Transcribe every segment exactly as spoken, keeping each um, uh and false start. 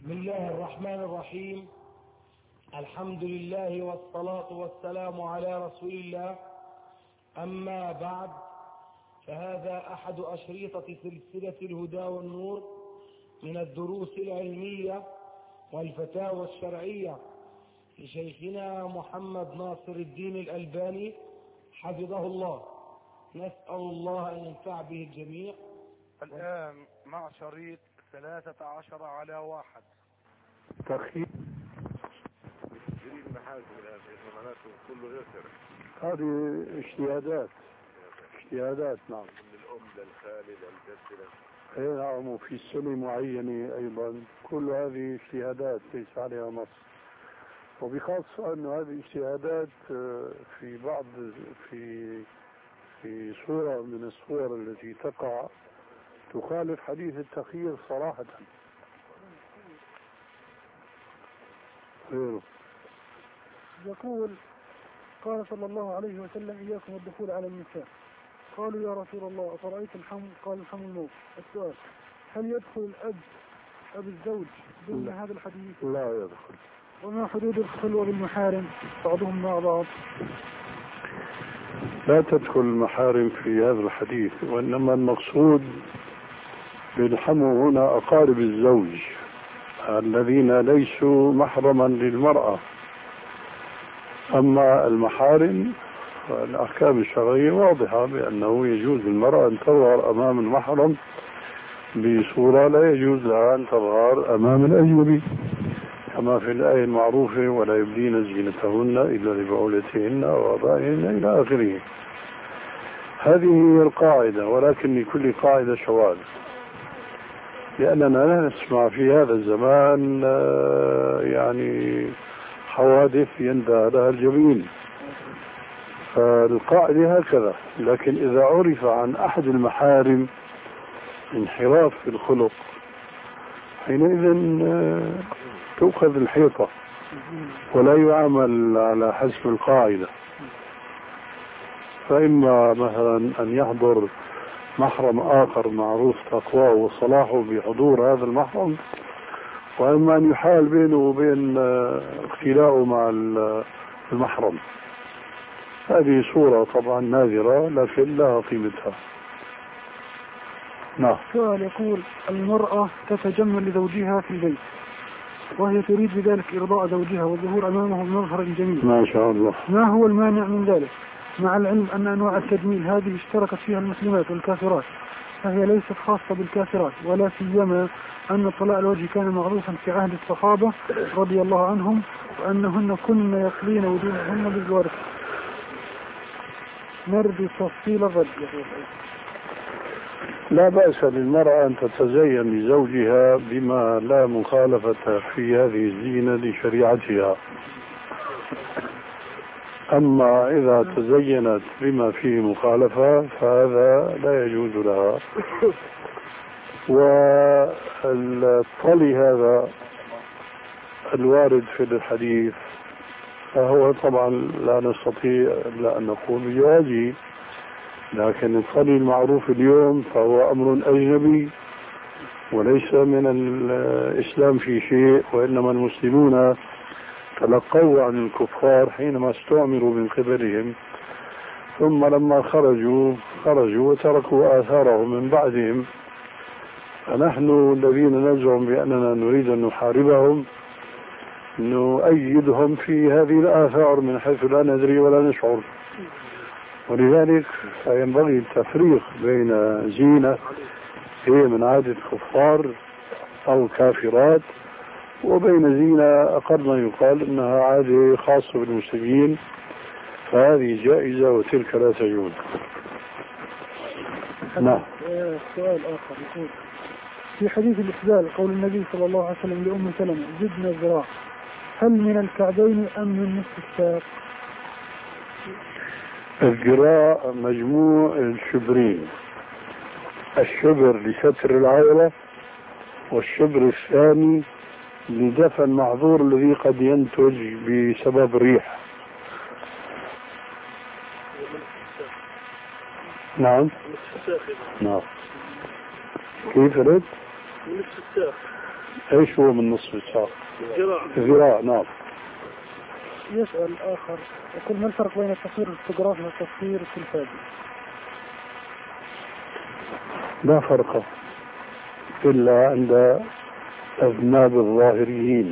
بسم الله الرحمن الرحيم. الحمد لله والصلاة والسلام على رسول الله. أما بعد، فهذا أحد أشريطة سلسلة الهدى والنور من الدروس العلمية والفتاوى الشرعية لشيخنا محمد ناصر الدين الألباني حفظه الله. نسأل الله أن ينفع به الجميع. الآن مع شريط ثلاثة عشر على واحد. ترخيص تجري المحاكم الآن في معناته كله غير شرعي. هذه اجتهادات اجتهادات نعم، من الأم للخال للجد. اي نعم، وفي سنة معينة أيضا. كل هذه اجتهادات ليس عليها نص، وبخاصة أن هذه الاجتهادات في بعض في في صورة من الصور التي تقع تخالف حديث التخيير صراحة. غيره يقول: قال صلى الله عليه وسلم: إياكم الدخول على النساء. قالوا: يا رسول الله أفرأيت الحمل؟ قال: الحمل موت. السؤال: هل يدخل الأب أب الزوج ضمن هذا الحديث؟ لا يدخل. وما حدود الخلوة بالمحارم بعضهم مع بعض؟ لا تدخل المحارم في هذا الحديث، وإنما المقصود بالحمو هنا أقارب الزوج الذين ليسوا محرما للمرأة. أما المحارم فالأحكام الشرعية واضحة بأنه يجوز للمرأة أن تظهر أمام المحرم بصورة لا يجوز لها أن تظهر أمام الأجنبي، كما في الآية المعروفة: ولا يبدين زينتهن إلا لبعولتهن وآبائهن إلى آخره. هذه هي القاعدة، ولكن لكل قاعدة شواذ، لأننا لا نسمع في هذا الزمان يعني حوادث يندى لها الجبين. فالقاعدة هكذا. لكن إذا عرف عن أحد المحارم انحراف في الخلق، حينئذ تؤخذ الحيطة ولا يعامل على حسب القاعدة. فإما مثلا أن يحضر محرم آخر معروف تقواه وصلاحه بحضور هذا المحرم، وإما أن يحال بينه وبين اختلاءه مع المحرم. هذه صورة طبعا نادرة لكن لها قيمتها. نعم. سؤال يقول: المرأة تتجمل لزوجها في البيت وهي تريد بذلك إرضاء زوجها والظهور أمامه بمظهر جميل، ما شاء الله. ما هو المانع من ذلك؟ مع العلم أن أنواع التجميل هذه اشتركت فيها المسلمات والكافرات، فهي ليست خاصة بالكافرات، ولا سيما أن طلاء الوجه كان معروفا في عهد الصحابة رضي الله عنهم، وأنهن كن يخلين وجوههن بالورد. نرجو تفصيل الرد. لا بأس للمرأة أن تتزين لزوجها بما لا مخالفة في هذه الزينة لشريعتها. أما إذا تزينت بما فيه مخالفة فهذا لا يجوز لها. والطلي هذا الوارد في الحديث فهو طبعا لا نستطيع إلا أن نقول بجوازه، لكن الطلي المعروف اليوم فهو أمر أجنبي وليس من الإسلام في شيء، وإنما المسلمون تلقوا عن الكفار حينما استعمروا من قبلهم، ثم لما خرجوا خرجوا وتركوا آثارهم من بعدهم. فنحن الذين نزعم بأننا نريد أن نحاربهم نؤيدهم في هذه الآثار من حيث لا ندري ولا نشعر. ولذلك فينبغي التفريق بين زينة هي من عادة الكفار أو كافرات وبين زينة أقل ما يقال إنها عادة خاصة بالمسلمين، فهذه جائزة وتلك لا تجوز. نعم. سؤال آخر يقول: في حديث الإسبال قول النبي صلى الله عليه وسلم لأم سلمة: زدنا الذراع، هل من الكعبين أم من نصف الساق؟ الذراع مجموع الشبرين، الشبر لستر العورة والشبر الثاني لدفع المعذور الذي قد ينتج بسبب الريح. نعم. نعم. كيف رد؟ نصف الساق. ايش هو من نصف الساق؟ ذراع. نعم. يسأل آخر يقول ما الفرق بين التصوير الفوتوغرافي والتصوير التلفازي؟ لا فرق إلا عند أذناب الظاهريين.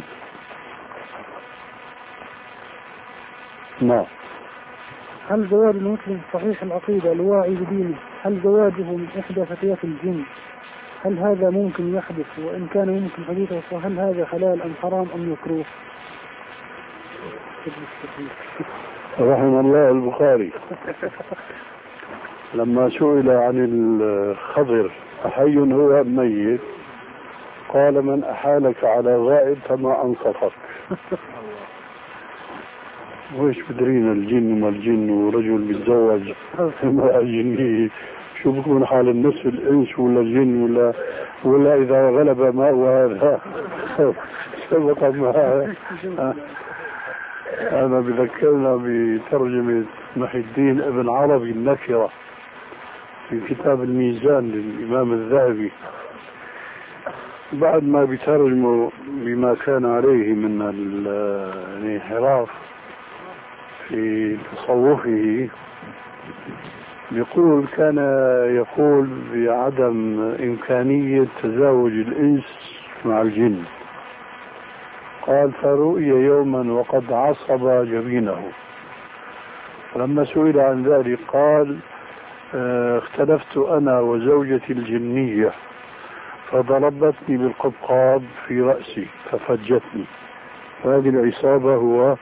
نعم. هل زواج المسلم صحيح العقيدة الواعي بدينه هل زواجه من إحدى فتيات الجن هل هذا ممكن يحدث وإن كان ممكن حديثه فهل هذا حلال أم حرام أم مكروه؟ رحم الله البخاري لما سئل عن الخضر أحي هو أم ميت قال من أحالك على غائب فما أنصفك. وإيش بدرينا الجن ما الجن ورجل بيتزوج امرأة جنية شو بكون حال النصف الإنس ولا الجن ولا ولا إذا غلب ماء هذا سبق معه. أنا بذكرنا بترجمة محي الدين ابن عربي النكرة في كتاب الميزان للإمام الذهبي بعد ما بيترجموا بما كان عليه من الانحراف في تصوفه يقول كان يقول بعدم إمكانية تزاوج الإنس مع الجن. قال فرؤي يوما وقد عصب جبينه لما سئل عن ذلك قال اختلفت أنا وزوجتي الجنية فضربتني بالقبقاب في رأسي ففجتني. هذه العصابة هو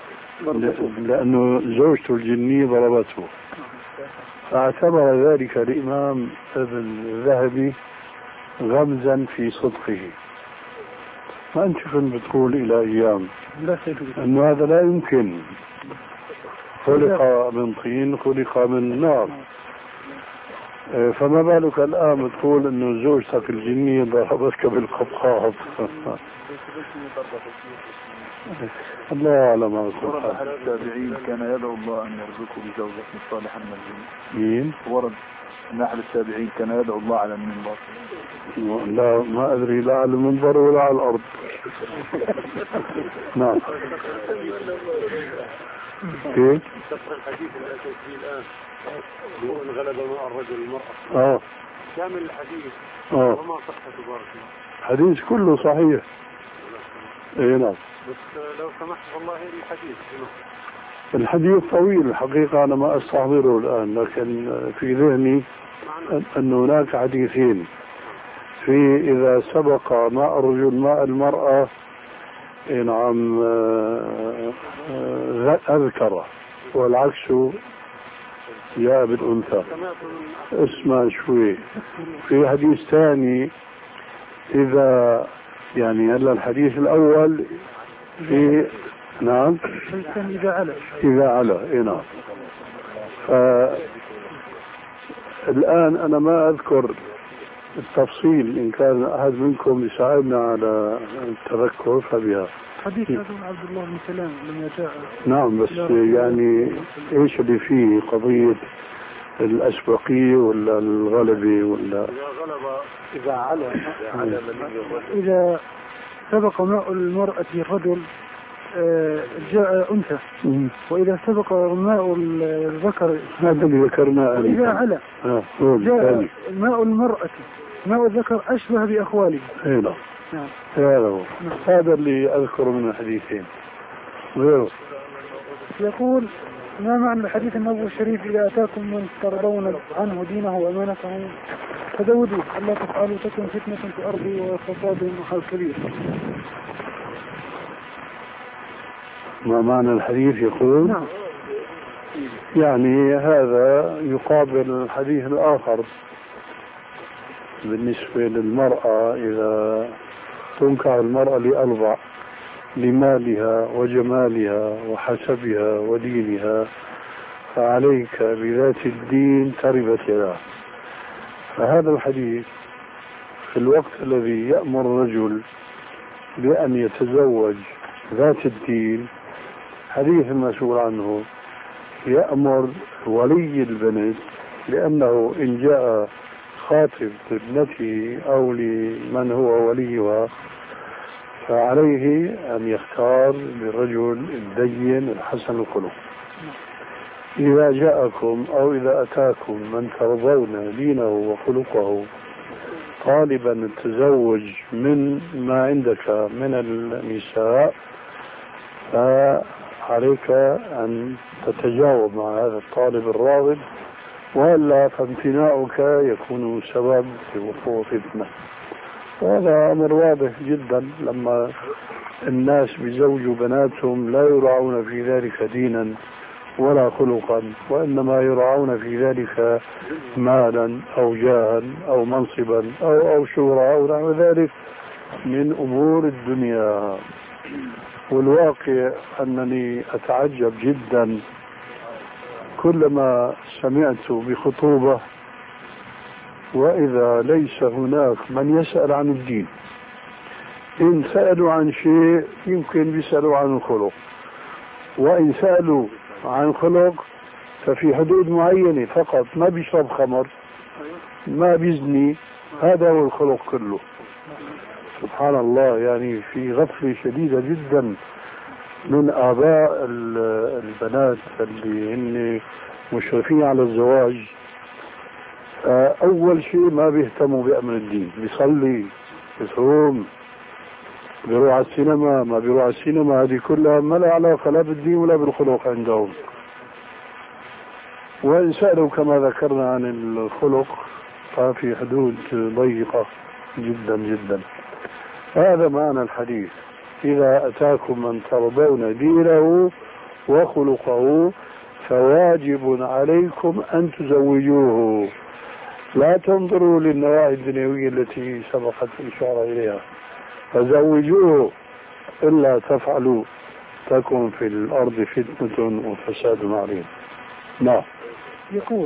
لأنه زوجته الجنية ضربته. فاعتبر ذلك الإمام ابن الذهبي غمزا في صدقه. ما أنت كنت بتقول إلى أيام أنه هذا لا يمكن خلق من طين خلق من نار فما بالك الآن بتقول أنه زوجتك الجنية ضربتك بالقبقاب. الله أعلم. ورد أحد التابعين كان يدعو الله أن يرزقه بزوجة صالحة من الجن. مين؟ ورد أن أحد التابعين كان يدعو الله على المنبر. لا ما أدري لا على المنبر ولا على الأرض. نعم. كيف؟ الحديث الأساسي الآن هو إن غلب ماء الرجل المرأة. آه. كامل الحديث. آه. وما صحته بارك الله. الحديث كله صحيح. إيه نعم. بس لو سمحت والله الحديث. الحديث طويل الحقيقة أنا ما أستحضره الآن لكن في ذهني أن هناك حديثين في إذا سبق ماء الرجل ماء المرأة نعم أذكر والعكس جاء بالأنثى. اسمع شوي في حديث ثاني إذا يعني هلا الحديث الأول في نعم إذا على إذا على إيه نعم. الآن أنا ما أذكر التفصيل إن كان أحد منكم يساعدنا على التذكر فبها. حديث عبد الله بن سلام لما جاء. نعم بس يعني إيش اللي فيه قضية الأسبقية ولا الغلبة ولا إذا غلب إذا على إذا سبق ماء المرأة الرجل جاء أنثى وإذا سبق ماء الذكر هذا اللي ذكرناه إذا على آه. جاء ماء المرأة ماء الذكر أشبه بأخواله. هنا نعم. هذا هو هذا اللي أذكره من الحديثين غيره. يقول ما معنى الحديث النبوي الشريف إذا أتاكم من ترضون عنه دينه وأمانته فزودوه ألا تفعلوا تكن فتنة في الأرض وفساد وحال كبير. ما معنى الحديث يقول نعم. يعني هذا يقابل الحديث الآخر بالنسبة للمرأة إذا تنكح المرأة لأربع لمالها وجمالها وحسبها ودينها فعليك بذات الدين تربت يداه. فهذا الحديث في الوقت الذي يأمر الرجل بأن يتزوج ذات الدين حديث المسؤول عنه يأمر ولي البنت لأنه إن جاء خاطب لابنته أو لمن هو وليها فعليه أن يختار بالرجل الدين الحسن الخلق. إذا جاءكم أو إذا أتاكم من ترضون دينه وخلقه طالبا التزوج من ما عندك من النساء، فعليك أن تتجاوب مع هذا الطالب الراغب، وإلا فامتناعك يكون سبب في وقوع فتنة. وهذا أمر واضح جدا لما الناس بيزوجوا بناتهم لا يراعون في ذلك دينا ولا خلقا، وإنما يراعون في ذلك مالا أو جاها أو منصبا أو أو شهرة أو نحو ذلك من أمور الدنيا. والواقع أنني أتعجب جدا كلما سمعت بخطوبة وإذا ليس هناك من يسأل عن الدين. إن سألوا عن شيء يمكن بيسألوا عن الخلق، وإن سألوا عن خلق ففي حدود معينة فقط، ما بيشرب خمر، ما بيزني، هذا هو الخلق كله. سبحان الله، يعني في غفلة شديدة جدا من آباء البنات اللي هن مشرفين على الزواج. أول شيء ما بيهتموا بأمر الدين، بيصلي، بيصوم، بيروح على السينما، ما بيروح على السينما، هذه كلها ما لها علاقة لا بالدين ولا بالخلق عندهم. وإن سألوا كما ذكرنا عن الخلق ففي حدود ضيقة جدا جدا. هذا معنى الحديث: إذا أتاكم من ترضون دينه وخلقه فواجب عليكم أن تزوجوه. لا تنظروا للنواحي الدنيوية التي سبقت الإشارة إليها، فزوجوه، إلا تفعلوا تكن في الأرض فتنة وفساد عظيم. نعم. يقول: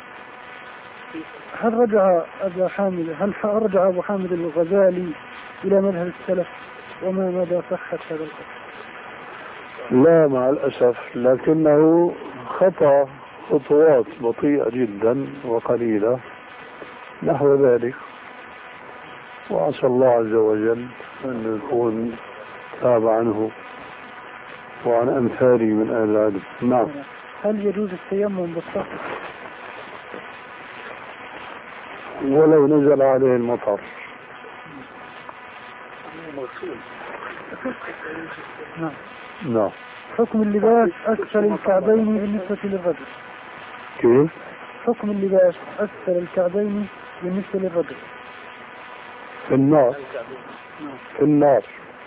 هل رجع أبا حامد هل رجع أبو حامد الغزالي إلى مذهب السلف، وما مدى صحة هذا القول؟ لا مع الأسف، لكنه خطأ خطوات بطيئة جدا وقليلة نحو ذلك، وعسى الله عز وجل أن يكون تاب عنه وعن أمثالي من أهل العلم. نعم. هل يجوز التيمم بالصخر ولو نزل عليه المطر؟ نعم. نعم. حكم اللباس أسفل الكعبين بالنسبة للرجل. كيف؟ حكم اللباس أسفل الكعبين بالنسبة للرجل. في النار. في النار.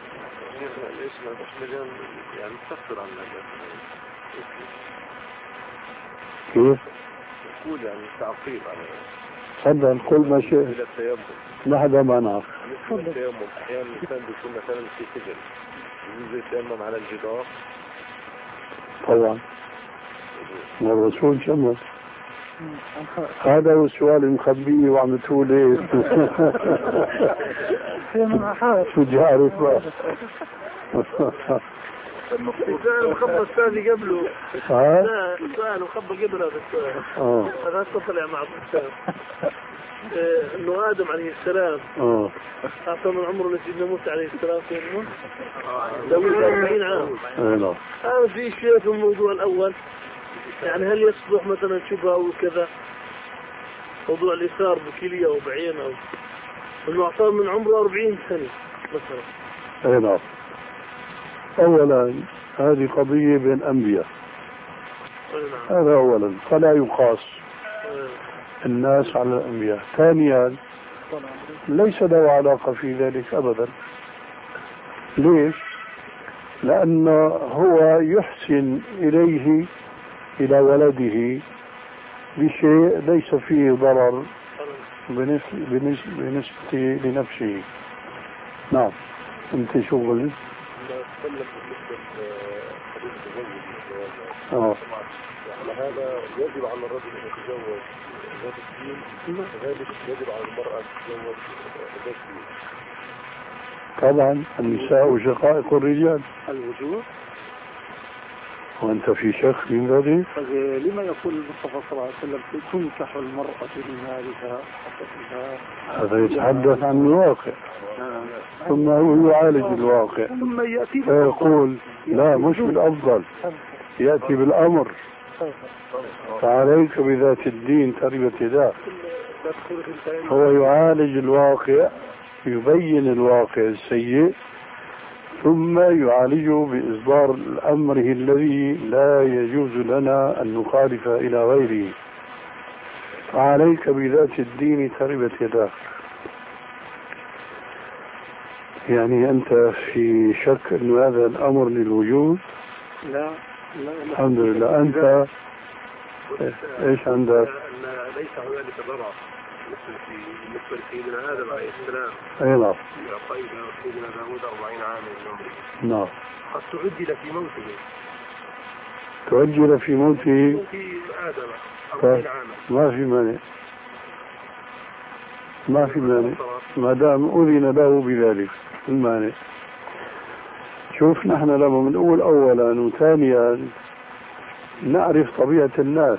كيف؟ يقول يعني تعقيب على تفضل كل ما شئت. لحظة ما نعرف. التيمم أحيانا الإنسان بيكون مثلا في سجن يجوز يتيمم على الجدار. طبعا. والرسول شمل. هذا هو السؤال المخبيه وعملتوا لي. شو بدي أعرف بقى. السؤال مخبى الثاني قبله. ها؟ لا السؤال مخبى قبله هذا السؤال. اه. هذا طلع مع السؤال. انه ادم عليه السلام اه اعطى من عمره لسيدنا موسى عليه السلام كله داوود أربعين عام. نعم. هذا في شيء في الموضوع الاول، يعني هل يصبح مثلا شبهه او كذا، موضوع الإثار بكلية او بعين او انه اعطاه من عمره أربعين سنة مثلا. نعم. اولا هذه قضية بين انبياء، هذا اولا، فلا يقاس الناس على الأنبياء. ثانيا ليس له علاقة في ذلك أبدا. ليش؟ لأنه هو يحسن إليه إلى ولده بشيء ليس فيه ضرر بالنسبة لنفسه. نعم. أنت شو قلت؟ آه. هذا يجب على الرجل أن يتزوج ذات الدين، وذلك يجب على المرأة أن تتزوج ذات الدين. طبعا النساء شقائق الرجال. الوجود وأنت في شك من ذلك؟ لما يقول المصطفى صلى الله عليه وسلم تنكح المرأة لمالها حسبها؟ هذا يتحدث عن الواقع، ثم هو يعالج الواقع ثم يأتي فيقول لا مش بالأفضل، يأتي بالأمر فعليك بذات الدين تربت يداك. هو يعالج الواقع، يبين الواقع السيء، ثم يعالجه بإصدار أمره الذي لا يجوز لنا أن نخالف إلى غيره. فعليك بذات الدين تربت يداك. يعني أنت في شك أن هذا الأمر للوجود؟ لا لا الحمد لله. أنت إيش عندك؟ ليس هنالك ضرر بالنسبة لسيدنا آدم عليه السلام. أي نعم. يعطيه سيدنا داود أربعين عاما من عمره. نعم. قد تعجل في موته. تعجل في موته في آدم أربعين عاما. ما في مانع. ما في مانع ما دام أذن له بذلك المانع. شوف نحن لما بنقول أولا وثانيا نعرف طبيعة الناس.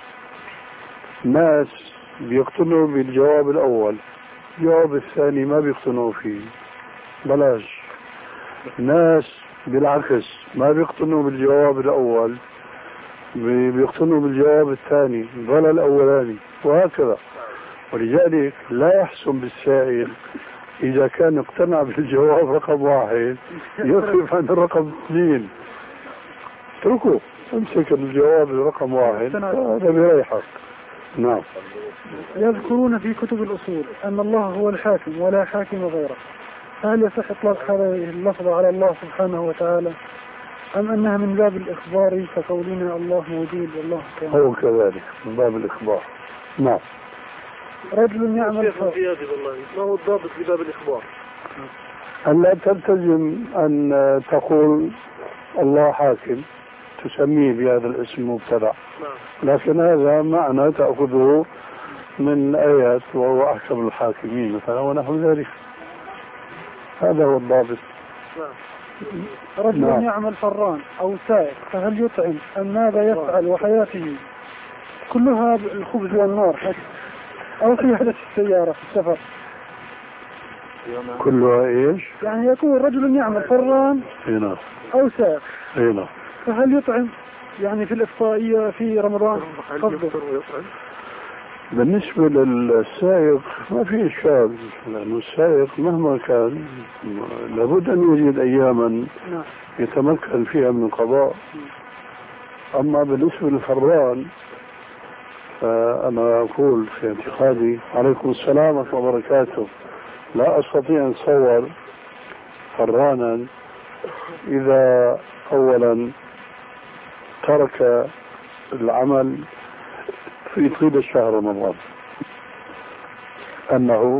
ناس بيقتنعوا بالجواب الأول، الجواب الثاني ما بيقتنعوا فيه، بلاش. ناس بالعكس ما بيقتنعوا بالجواب الأول، بيقتنعوا بالجواب الثاني ولا الأولاني، وهكذا. ولذلك لا يحسن بالسائل إذا كان اقتنع بالجواب رقم واحد يخف عن الرقم اثنين. اتركه، امسك الجواب رقم واحد هذا بيريحك. نعم. يذكرون في كتب الأصول أن الله هو الحاكم ولا حاكم غيره، فهل يصح إطلاق هذه اللفظة على الله سبحانه وتعالى أم أنها من باب الإخبار كقولنا الله موجود والله كان؟ هو كذلك من باب الإخبار. نعم. رجل يعمل ما هو الضابط لباب الإخبار؟ أن لا تلتزم أن تقول الله حاكم تسميه بهذا الاسم مبتدع، لكن هذا معنى تأخذه من آيات وهو أحكم الحاكمين مثلا ونحو ذلك. هذا هو الضابط. رجل نعم. يعمل فران أو سائق فهل يطعم أم ماذا يفعل وحياته كلها الخبز والنار أو قيادة السيارة في السفر؟ كلها إيش؟ يعني يكون رجل يعمل فران هنا أو سائق هنا، فهل يطعم يعني في الإفطارية في رمضان؟ بالنسبة للسائق ما في إشكال، لأنه السائق مهما كان لابد أن يجد أياما يتمكن فيها من القضاء. أما بالنسبة للفران فأنا أقول في اعتقادي، عليكم السلام ورحمة الله وبركاته، لا أستطيع أن أتصور فرانا إذا أولا ترك العمل في طيلة شهر رمضان أنه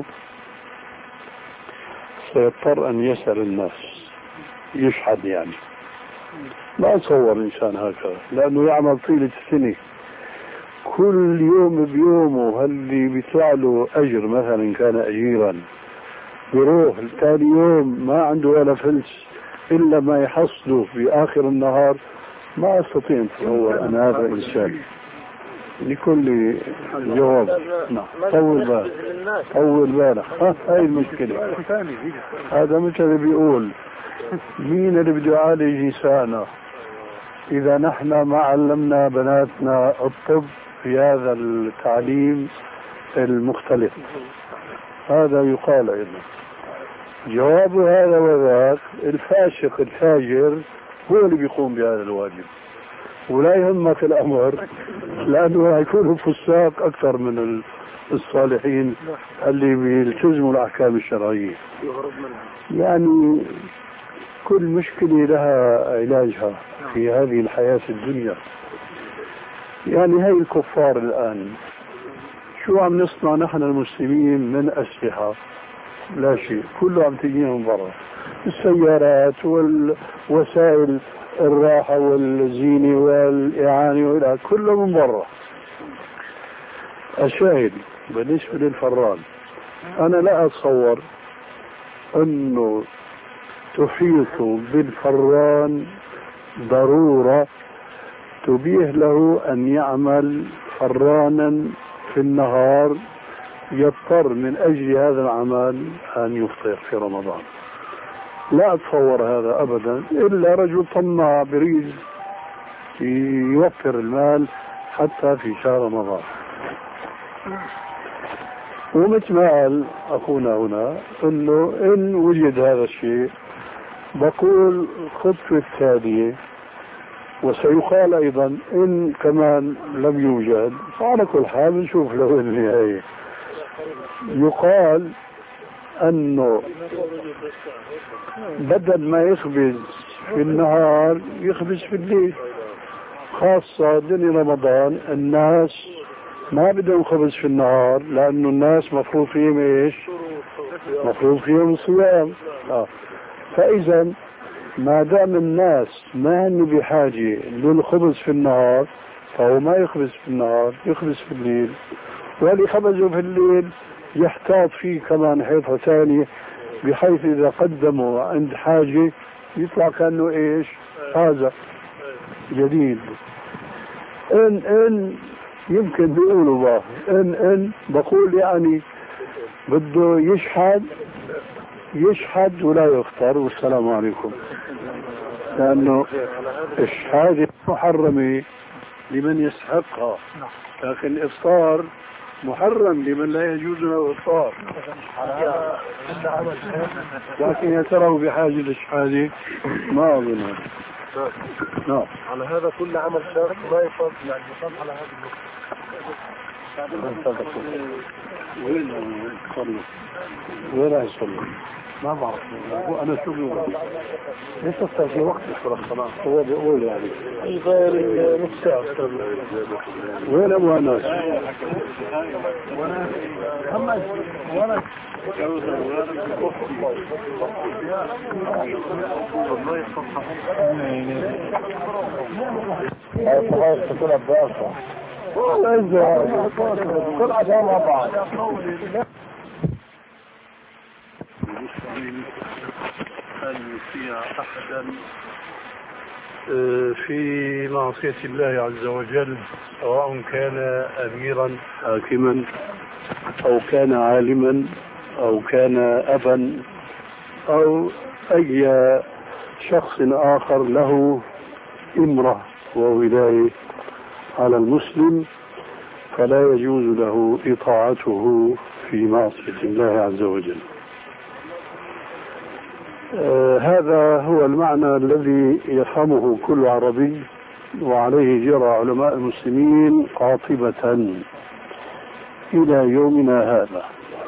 سيضطر أن يسأل الناس يشحد. يعني لا أتصور إنسان هكذا، لأنه يعمل طيلة السنة كل يوم بيومه، هل اللي بيطلع له أجر مثلا كان أجيرا بيروح ثاني يوم ما عنده ولا فلس إلا ما يحصله في آخر النهار. ما أستطيع أن أتصور أن هذا إنسان. لكل جواب. نعم. طول بالك طول بالك هاي المشكلة. هذا مثل اللي بيقول مين اللي بده يعالج نساءنا إذا نحن ما علمنا بناتنا الطب في هذا التعليم المختلف. هذا يقال أيضا. جواب هذا وذاك الفاسق الفاجر هو اللي بيقوم بهذا الواجب، ولا يهمك الأمر لأنه يكونوا فساق أكثر من الصالحين اللي بيلتزموا الأحكام الشرعية. يعني كل مشكلة لها علاجها في هذه الحياة الدنيا. يعني هاي الكفار الآن شو عم نصنع نحن المسلمين من أسلحة؟ لا شيء، كله عم تجينا من برا. السيارات والوسائل الراحة والزينة والإعانة والى كله من برا. الشاهد بالنسبة للفران، أنا لا أتصور أنه تحيط بالفران ضرورة تبيه له أن يعمل فرانا في النهار يضطر من أجل هذا العمل أن يفطر في رمضان. لا أتصور هذا أبدا إلا رجل طماع بريد يوفر المال حتى في شهر رمضان. ومثل ما قال أخونا هنا أنه إن وجد هذا الشيء بقول الخطوة الثانية، وسيقال أيضا إن كمان لم يوجد فعلى كل حال نشوف له النهاية. يقال أنه بدل ما يخبز في النهار يخبز في الليل، خاصة دنيا رمضان الناس ما بدهم خبز في النهار لأنه الناس مفروض فيهم إيش؟ مفروض فيهم الصيام. آه. فإذا ما دام الناس ما هن بحاجة للخبز في النهار فهو ما يخبز في النهار، يخبز في الليل، واللي خبزه في الليل يحتاط فيه كمان حيطة ثانية بحيث إذا قدموا عند حاجة يطلع كأنه إيش؟ هذا جديد. إن إن يمكن بيقولوا بقى إن إن بقول يعني بده يشحد يشحد ولا يفطر والسلام عليكم، لأنه الشهادة محرمة لمن يستحقها، لكن الإفطار محرم لمن لا يجوز له الإفطار. لكن يا ترى بحاجة للشهادة ما أظن. نعم. على هذا كل عمل شاق ما يفضل يعني يفضل على هذا الوقت. وين يصلوا؟ وين راح يصلوا؟ ما بعرف. أنا شو بقول؟ ليش صار في وقت الصلاة؟ هو بيقول يعني. غير نص ساعة. وين أبو أنس؟ وأنا أما وأنا كل عشان بعض. أن يطيع أحدا في معصية الله عز وجل، سواء كان أميرا حاكما أو كان عالما أو كان أبا أو أي شخص آخر له إمرة وولاية على المسلم، فلا يجوز له إطاعته في معصية الله عز وجل. آه هذا هو المعنى الذي يفهمه كل عربي، وعليه جرى علماء المسلمين قاطبة إلى يومنا هذا.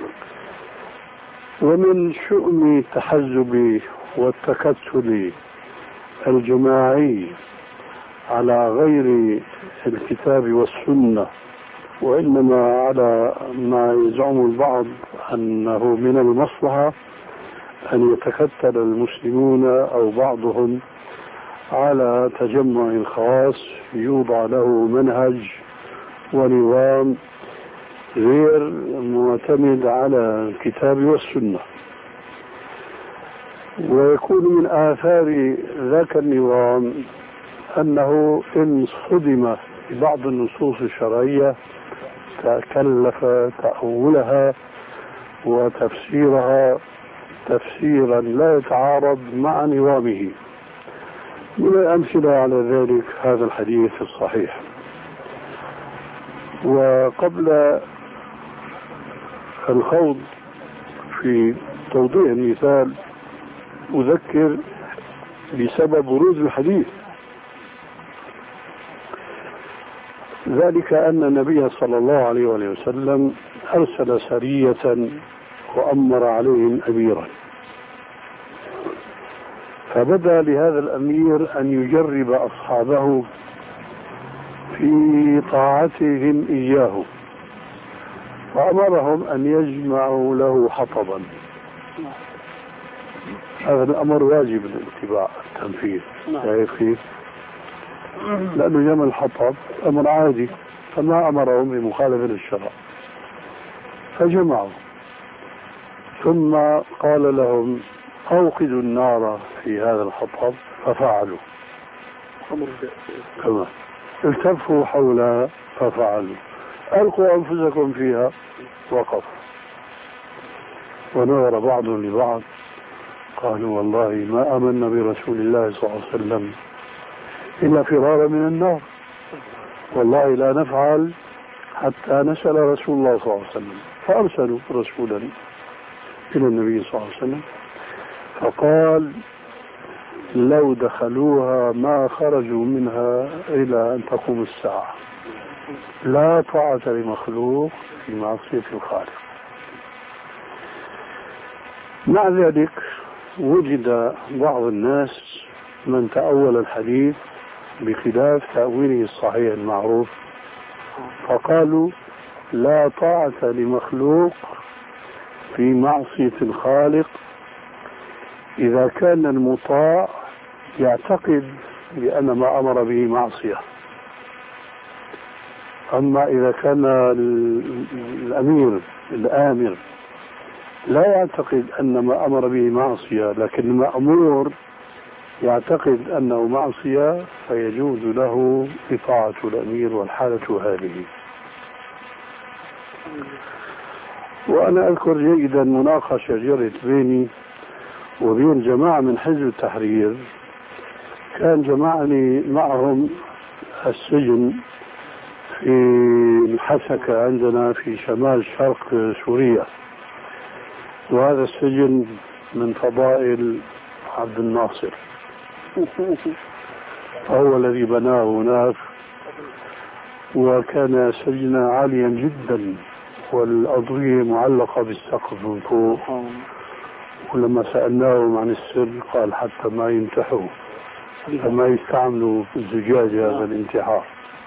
ومن شؤم التحزب والتكتل الجماعي على غير الكتاب والسنة، وإنما على ما يزعم البعض أنه من المصلحة أن يتكتل المسلمون أو بعضهم على تجمع خاص يوضع له منهج ونظام غير معتمد على الكتاب والسنة، ويكون من آثار ذاك النظام أنه إن صدم ببعض النصوص الشرعية تكلف تأولها وتفسيرها تفسيرا لا يتعارض مع نظامه. من الأمثلة على ذلك هذا الحديث الصحيح. وقبل الخوض في توضيح المثال أذكر بسبب بروز الحديث، ذلك أن النبي صلى الله عليه وسلم أرسل سرية وأمر عليهم أميرا، فبدأ لهذا الأمير أن يجرب أصحابه في طاعتهم إياه، وأمرهم أن يجمعوا له حطبا. هذا الأمر واجب الاتباع التنفيذ، شايف كيف؟ لأنه جمع الحطب أمر عادي، فما أمرهم بمخالفة للشرع، فجمعوا. ثم قال لهم أوقدوا النار في هذا الحطب، ففعلوا كما التفوا حولها ففعلوا، ألقوا أنفسكم فيها وقفوا، ونظر بعضهم لبعض قالوا والله ما آمنا برسول الله صلى الله عليه وسلم إلا فرارا من النار، والله لا نفعل حتى نسأل رسول الله صلى الله عليه وسلم. فأرسلوا رسولا إلى النبي صلى الله عليه وسلم فقال لو دخلوها ما خرجوا منها إلى أن تقوم الساعة، لا طاعة لمخلوق في معصية الخالق. مع ذلك وجد بعض الناس من تأول الحديث بخلاف تأويله الصحيح المعروف، فقالوا لا طاعة لمخلوق في معصية الخالق إذا كان المطاع يعتقد بأن ما أمر به معصية، أما إذا كان الأمير الآمر لا يعتقد أن ما أمر به معصية لكن المأمور يعتقد أنه معصية فيجوز له إطاعة الأمير والحالة هذه. وأنا أذكر جيدا مناقشة جرت بيني وبين جماعة من حزب التحرير، كان جمعني معهم السجن في الحسكة عندنا في شمال شرق سوريا، وهذا السجن من فضائل عبد الناصر هو الذي بناه هناك، وكان سجنا عاليا جدا والأضوية معلقة بالسقف من فوق، ولما سألناهم عن السر قال حتى ما ينتحوا ما يستعملوا في الزجاج هذا الانتحار.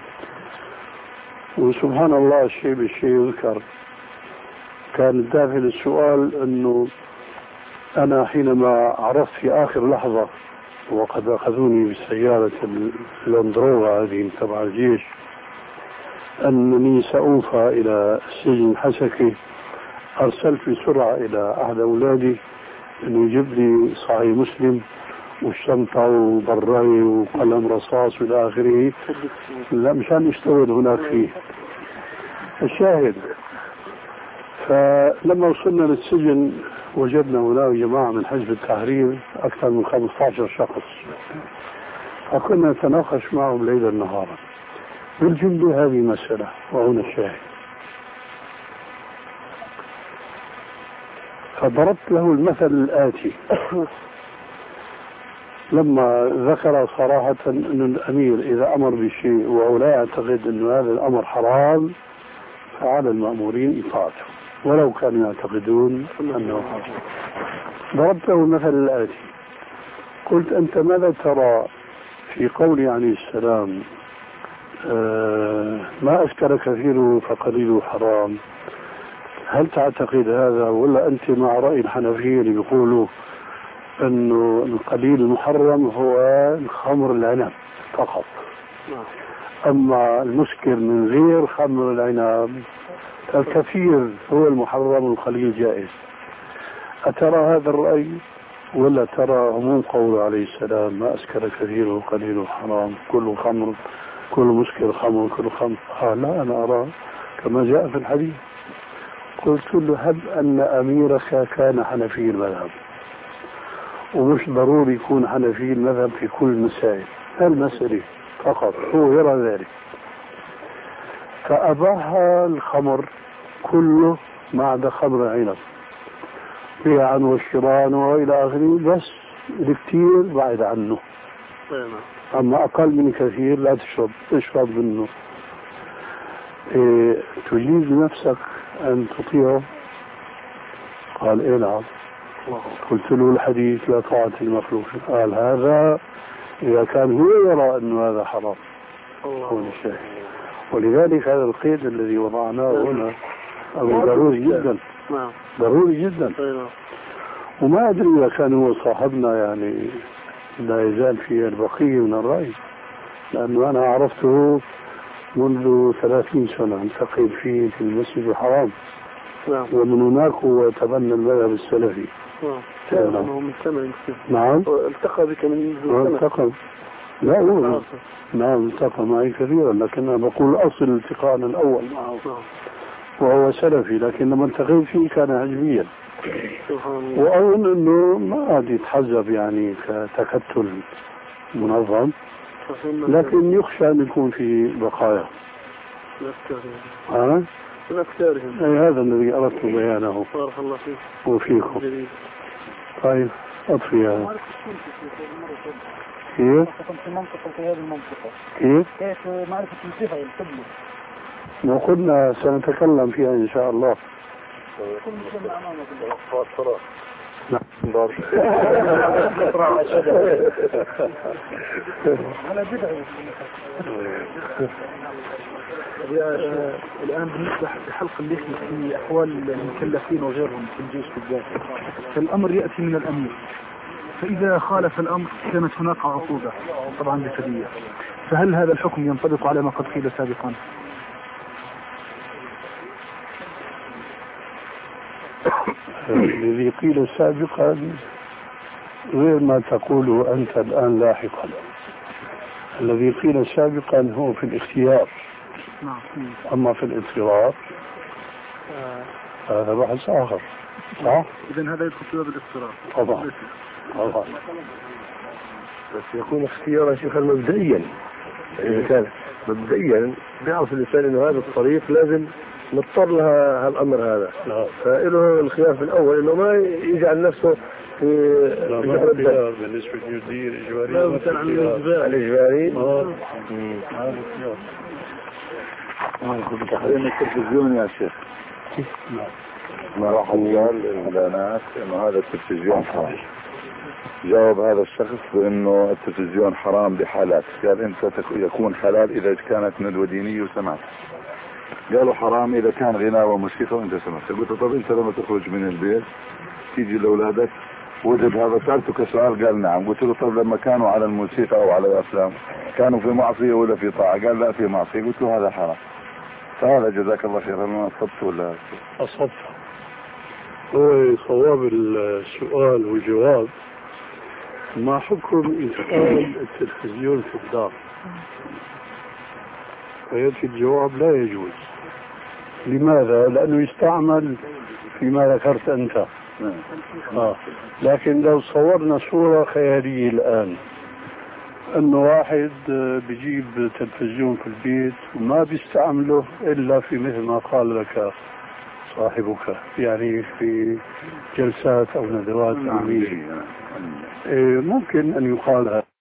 وسبحان الله الشيء بالشيء يذكر، كان دافع السؤال أنه أنا حينما عرفت في آخر لحظة وقد أخذوني بالسيارة اللاندروفر هذه تبع الجيش أنني سأوفى إلى السجن الحسكي، أرسلت بسرعة إلى أحد أولادي أنه يجيب لي صحيح مسلم والشنطة وبراي وقلم رصاص إلى آخره، لا مشان يشتغل هناك فيه. الشاهد فلما وصلنا للسجن وجدنا هناك جماعة من حزب التحرير أكثر من خمسة عشر شخص، فكنا نتناقش معهم ليلا نهارا بالجملة هذه مسألة. وهنا الشاهد، فضربت له المثل الآتي لما ذكر صراحة أن الأمير إذا أمر بشيء وهو لا يعتقد أن هذا الأمر حرام فعلى المأمورين إطاعته ولو كانوا يعتقدون أنه حرام. ضربت له المثل الآتي، قلت أنت ماذا ترى في قول عليه السلام آه ما أسكر كثيره فقليله حرام؟ هل تعتقد هذا ولا أنت مع رأي الحنفية اللي بيقولوا أنه القليل المحرم هو الخمر العنب فقط، أما المسكر من غير خمر العنب الكثير هو المحرم والقليل جائز؟ أترى هذا الرأي ولا ترى عموم قوله عليه السلام ما أسكر كثيره وقليله حرام، كل خمر كل مسكر خمر كل خمر؟ قال لا أنا أرى كما جاء في الحديث. قلت له هب أن أميرك كان حنفي المذهب، ومش ضروري يكون حنفي المذهب في كل المسائل، المسألة فقط هو يرى ذلك، فأباح الخمر كله ما عدا خمر عنب بيعا والشران وإلى آخره، بس الكثير بعد عنه، أما أقل من كثير لا تشرب اشرب منه. إيه تجيز نفسك أن تطيعه؟ قال إيه نعم. قلت له الحديث لا طاعة المخلوق، قال هذا إذا كان هو يرى أن هذا حرام. هو الشاهد. ولذلك هذا القيد الذي وضعناه هنا ضروري جدا، ضروري جدا. وما أدري إذا كان هو صاحبنا يعني لا يزال في البقية من الرأي، لأنه أنا عرفته منذ ثلاثين سنة انتقل فيه في المسجد الحرام، ومن هناك هو تبنى المذهب السلفي. نعم من سنة. نعم التقى بك من سنة. التقى لا هو نعم التقى معي كثيرا، لكن أنا بقول أصل التقاءنا الأول معه وهو سلفي، لكن لما التقيت فيه كان علميا، وأظن أنه ما عاد يتحزب يعني كتكتل منظم، لكن يخشى أن يكون في بقايا ها؟ من أفكارهم. أي هذا الذي أردت بيانه. بارك الله فيك. وفيكم. جميل. طيب أطفي هذا. كيف؟ في منطقة في هذه المنطقة. كيف؟ كيف معرفة الجهة القبلة؟ وقلنا سنتكلم فيها إن شاء الله. كل شيء أمامك. صلاة. نعم. على بدعة. الآن بالنسبة لحلق اللحية في أحوال المكلفين وغيرهم في الجيش بالذات، فالأمر يأتي من الأمير، فإذا خالف الأمر كانت هناك عقوبة طبعا بفدية، فهل هذا الحكم ينطبق على ما قد قيل سابقا؟ الذي قيل سابقا غير ما تقوله أنت الآن لاحقا. الذي قيل سابقا هو في الاختيار، أما في الاضطرار هذا بحث آخر. صح؟ إذن هذا يدخل في باب الاضطرار. طبعا طبعا. بس يكون اختيارا شيخا مبدئيا، إذا كان مبدئيا بيعرف الإنسان إنه هذا الطريق لازم نضطر لها هالأمر هذا، فإله الخيار في الأول إنه ما يجعل نفسه في الخيار بالنسبة للدير إجباري. لا مثلا عن الإجباري. الإجباري. هذا الخيار. كنت تحريم التلفزيون يا شيخ. ما راح قال للناس إنه هذا التلفزيون حرام. جاوب هذا الشخص بأنه التلفزيون حرام بحالات، قال أنت يكون حلال إذا كانت ندوة دينية وسمعت. قالوا حرام إذا كان غناء وموسيقى وأنت سمعت. قلت طب أنت لما تخرج من البيت تيجي لأولادك وجد هذا، سألتك سؤال قال نعم. قلت له طب لما كانوا على الموسيقى أو على الأفلام كانوا في معصية ولا في طاعة؟ قال لا في معصية. قلت له هذا حرام. فهذا جزاك الله خير. أنا أصبت ولا أصبت؟ هو صواب السؤال والجواب ما حكم إدخال التلفزيون في الدار؟ فيأتي الجواب لا يجوز. لماذا؟ لأنه يستعمل فيما ذكرت أنت. آه. لكن لو صورنا صورة خيالية الآن أنه واحد بيجيب تلفزيون في البيت وما بيستعمله إلا في مثل ما قال لك صاحبك، يعني في جلسات أو ندوات علمية، ممكن أن يقال هذا.